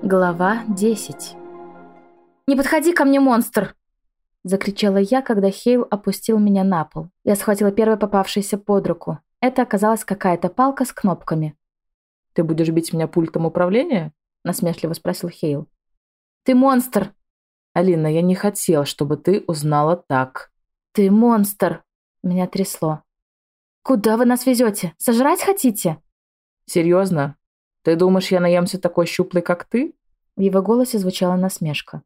Глава 10. «Не подходи ко мне, монстр!» Закричала я, когда Хейл опустил меня на пол. Я схватила первое попавшееся под руку. Это оказалась какая-то палка с кнопками. «Ты будешь бить меня пультом управления?» Насмешливо спросил Хейл. «Ты монстр!» «Алина, я не хотел, чтобы ты узнала так». «Ты монстр!» Меня трясло. «Куда вы нас везете? Сожрать хотите?» «Серьезно? Ты думаешь, я наемся такой щуплый, как ты?» В его голосе звучала насмешка.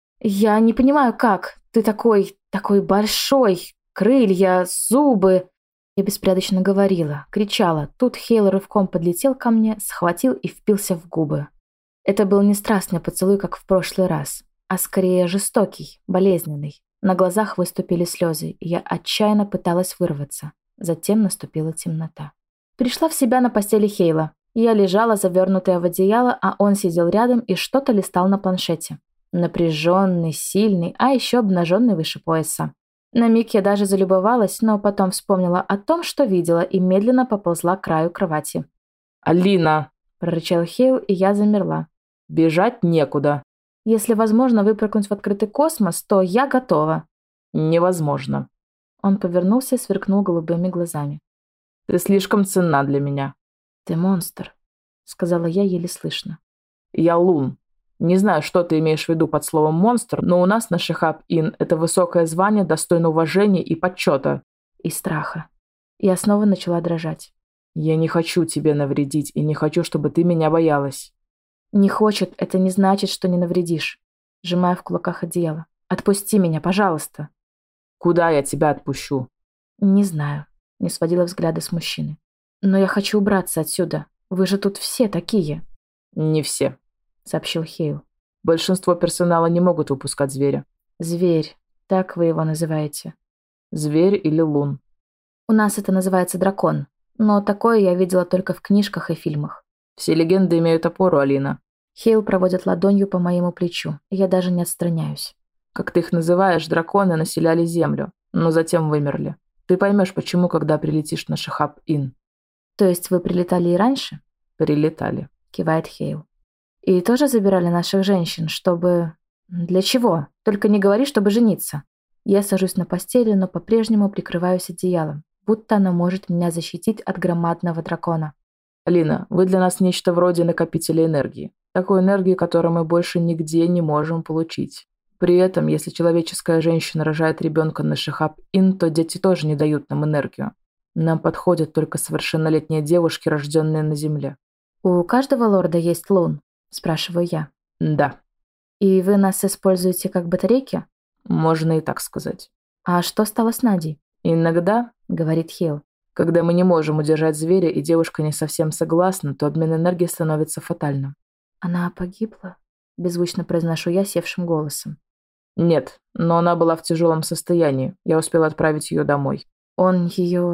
«Я не понимаю, как. Ты такой большой. Крылья, зубы...» Я беспорядочно говорила, кричала. Тут Хейл рывком подлетел ко мне, схватил и впился в губы. Это был не страстный поцелуй, как в прошлый раз, а скорее жестокий, болезненный. На глазах выступили слезы, и я отчаянно пыталась вырваться. Затем наступила темнота. Пришла в себя на постели Хейла. Я лежала, завернутая в одеяло, а он сидел рядом и что-то листал на планшете. Напряженный, сильный, а еще обнаженный выше пояса. На миг я даже залюбовалась, но потом вспомнила о том, что видела, и медленно поползла к краю кровати. «Алина!» – прорычал Хейл, и я замерла. «Бежать некуда». «Если возможно выпрыгнуть в открытый космос, то я готова». «Невозможно». Он повернулся и сверкнул голубыми глазами. «Ты слишком ценна для меня». «Ты монстр», — сказала я еле слышно. «Я Лун. Не знаю, что ты имеешь в виду под словом «монстр», но у нас на Шихаб-Ин это высокое звание достойно уважения и почета». И страха. Я снова начала дрожать. «Я не хочу тебе навредить и не хочу, чтобы ты меня боялась». «Не хочет, это не значит, что не навредишь», — сжимая в кулаках одеяло. «Отпусти меня, пожалуйста». «Куда я тебя отпущу?» «Не знаю», — не сводила взгляда с мужчины. «Но я хочу убраться отсюда. Вы же тут все такие». «Не все», — сообщил Хейл. «Большинство персонала не могут выпускать зверя». «Зверь. Так вы его называете?» «Зверь или Лун». «У нас это называется дракон. Но такое я видела только в книжках и фильмах». «Все легенды имеют опору, Алина». Хейл проводит ладонью по моему плечу. Я даже не отстраняюсь. «Как ты их называешь, драконы населяли Землю, но затем вымерли. Ты поймешь, почему, когда прилетишь на Шихаб-Ин». «То есть вы прилетали и раньше?» «Прилетали», — кивает Хейл. «И тоже забирали наших женщин, чтобы... Для чего? Только не говори, чтобы жениться». Я сажусь на постели, но по-прежнему прикрываюсь одеялом, будто оно может меня защитить от громадного дракона. «Алина, вы для нас нечто вроде накопителя энергии. Такой энергии, которую мы больше нигде не можем получить. При этом, если человеческая женщина рожает ребенка на Шихаб-Ин, то дети тоже не дают нам энергию. Нам подходят только совершеннолетние девушки, рожденные на Земле». «У каждого лорда есть Лун?» – спрашиваю я. «Да». «И вы нас используете как батарейки?» «Можно и так сказать». «А что стало с Надей?» «Иногда, – говорит Хейл. когда мы не можем удержать зверя, и девушка не совсем согласна, то обмен энергии становится фатальным». «Она погибла?» – беззвучно произношу я севшим голосом. «Нет, но она была в тяжелом состоянии. Я успел отправить ее домой». Он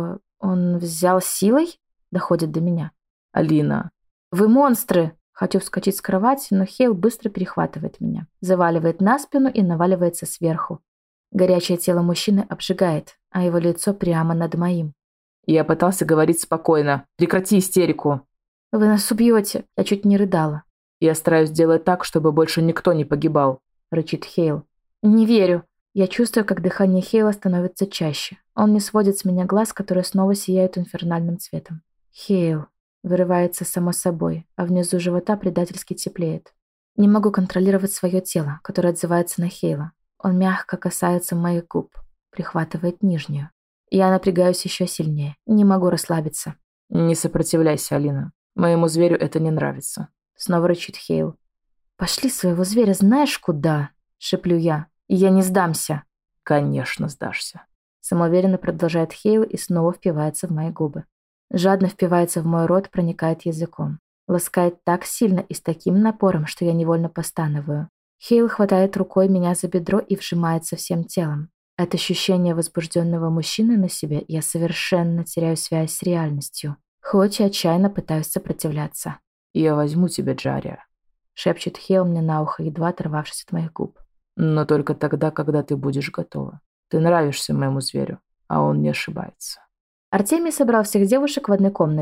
взял силой?» – доходит до меня. «Алина». «Вы монстры!» Хочу вскочить с кровати, но Хейл быстро перехватывает меня, заваливает на спину и наваливается сверху. Горячее тело мужчины обжигает, а его лицо прямо над моим. Я пытался говорить спокойно. Прекрати истерику. «Вы нас убьете!» Я чуть не рыдала. Я стараюсь сделать так, чтобы больше никто не погибал, рычит Хейл. «Не верю!» Я чувствую, как дыхание Хейла становится чаще. Он не сводит с меня глаз, которые снова сияют инфернальным цветом. «Хейл!» Вырывается само собой, а внизу живота предательски теплеет. Не могу контролировать свое тело, которое отзывается на Хейла. Он мягко касается моих губ, прихватывает нижнюю. Я напрягаюсь еще сильнее, не могу расслабиться. «Не сопротивляйся, Алина. Моему зверю это не нравится». Снова рычит Хейл. «Пошли своего зверя знаешь куда?» – шеплю я. «И я не сдамся». «Конечно сдашься». Самоуверенно продолжает Хейл и снова впивается в мои губы. Жадно впивается в мой рот, проникает языком. Ласкает так сильно и с таким напором, что я невольно постанываю. Хейл хватает рукой меня за бедро и вжимается всем телом. От ощущения возбужденного мужчины на себе я совершенно теряю связь с реальностью. Хоть и отчаянно пытаюсь сопротивляться. «Я возьму тебя, Джария», — шепчет Хейл мне на ухо, едва оторвавшись от моих губ. «Но только тогда, когда ты будешь готова. Ты нравишься моему зверю, а он не ошибается». Артемий собрал всех девушек в одной комнате.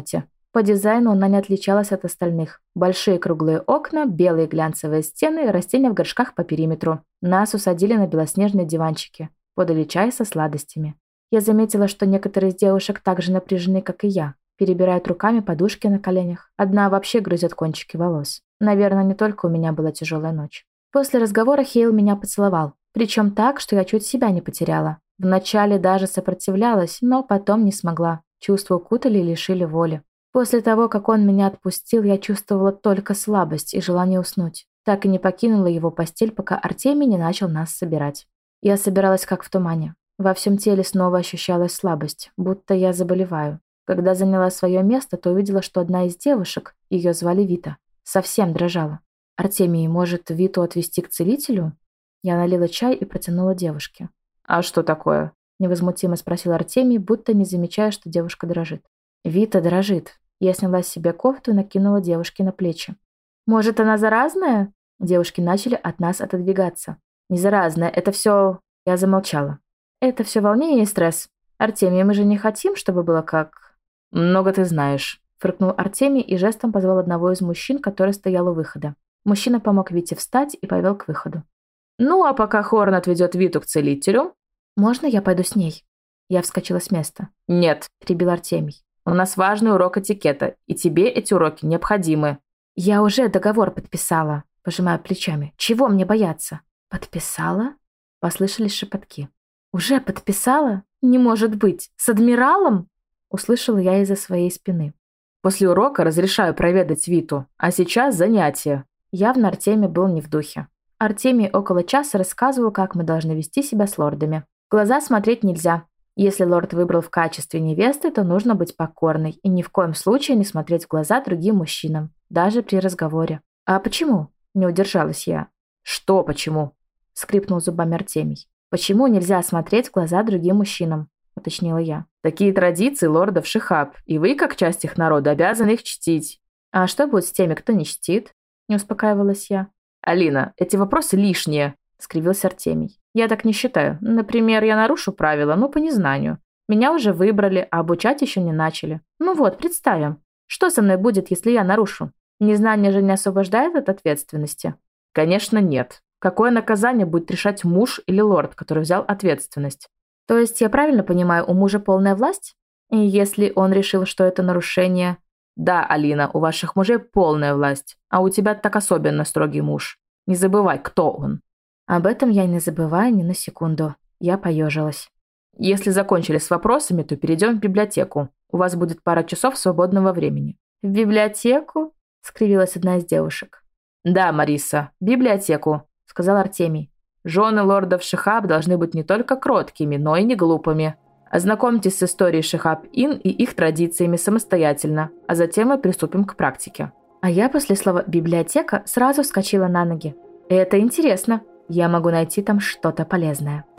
По дизайну она не отличалась от остальных. Большие круглые окна, белые глянцевые стены, растения в горшках по периметру. Нас усадили на белоснежные диванчики. Подали чай со сладостями. Я заметила, что некоторые из девушек так же напряжены, как и я. Перебирают руками подушки на коленях. Одна вообще грызет кончики волос. Наверное, не только у меня была тяжелая ночь. После разговора Хейл меня поцеловал. Причем так, что я чуть себя не потеряла. Вначале даже сопротивлялась, но потом не смогла. Чувства укутали и лишили воли. После того, как он меня отпустил, я чувствовала только слабость и желание уснуть. Так и не покинула его постель, пока Артемий не начал нас собирать. Я собиралась как в тумане. Во всем теле снова ощущалась слабость, будто я заболеваю. Когда заняла свое место, то увидела, что одна из девушек, ее звали Вита, совсем дрожала. «Артемий, может, Виту отвезти к целителю?» Я налила чай и протянула девушке. «А что такое?» – невозмутимо спросил Артемий, будто не замечая, что девушка дрожит. «Вита дрожит». Я сняла с себя кофту и накинула девушке на плечи. «Может, она заразная?» Девушки начали от нас отодвигаться. «Не заразная, это все...» Я замолчала. «Это все волнение и стресс. Артемий, мы же не хотим, чтобы было как...» «Много ты знаешь», – фыркнул Артемий и жестом позвал одного из мужчин, который стоял у выхода. Мужчина помог Вите встать и повел к выходу. «Ну, а пока Хорн отведет Виту к целителю...» «Можно я пойду с ней?» Я вскочила с места. «Нет», – перебил Артемий. «У нас важный урок этикета, и тебе эти уроки необходимы». «Я уже договор подписала», – пожимая плечами. «Чего мне бояться?» «Подписала?» – послышались шепотки. «Уже подписала? Не может быть! С адмиралом?» – услышала я из-за своей спины. «После урока разрешаю проведать Виту, а сейчас занятия». Явно Артемий был не в духе. Артемий около часа рассказывал, как мы должны вести себя с лордами. В глаза смотреть нельзя. Если лорд выбрал в качестве невесты, то нужно быть покорной и ни в коем случае не смотреть в глаза другим мужчинам, даже при разговоре. «А почему?» – не удержалась я. «Что почему?» – скрипнул зубами Артемий. «Почему нельзя смотреть в глаза другим мужчинам?» – уточнила я. «Такие традиции лордов Шихаб, и вы, как часть их народа, обязаны их чтить». «А что будет с теми, кто не чтит?» – не успокаивалась я. «Алина, эти вопросы лишние», – скривился Артемий. «Я так не считаю. Например, я нарушу правила, по незнанию. Меня уже выбрали, а обучать еще не начали. Ну вот, представим. Что со мной будет, если я нарушу? Незнание же не освобождает от ответственности?» «Конечно, нет. Какое наказание будет решать муж или лорд, который взял ответственность?» «То есть я правильно понимаю, у мужа полная власть? И если он решил, что это нарушение...» «Да, Алина, у ваших мужей полная власть, а у тебя так особенно строгий муж. Не забывай, кто он». Об этом я не забываю ни на секунду. Я поежилась. «Если закончили с вопросами, то перейдем в библиотеку. У вас будет пара часов свободного времени». «В библиотеку?» – скривилась одна из девушек. «Да, Мариса, в библиотеку», – сказал Артемий. «Жены лордов Шихаб должны быть не только кроткими, но и не глупыми. Ознакомьтесь с историей Шихаб-Ин и их традициями самостоятельно, а затем мы приступим к практике». А я после слова «библиотека» сразу вскочила на ноги. «Это интересно. Я могу найти там что-то полезное».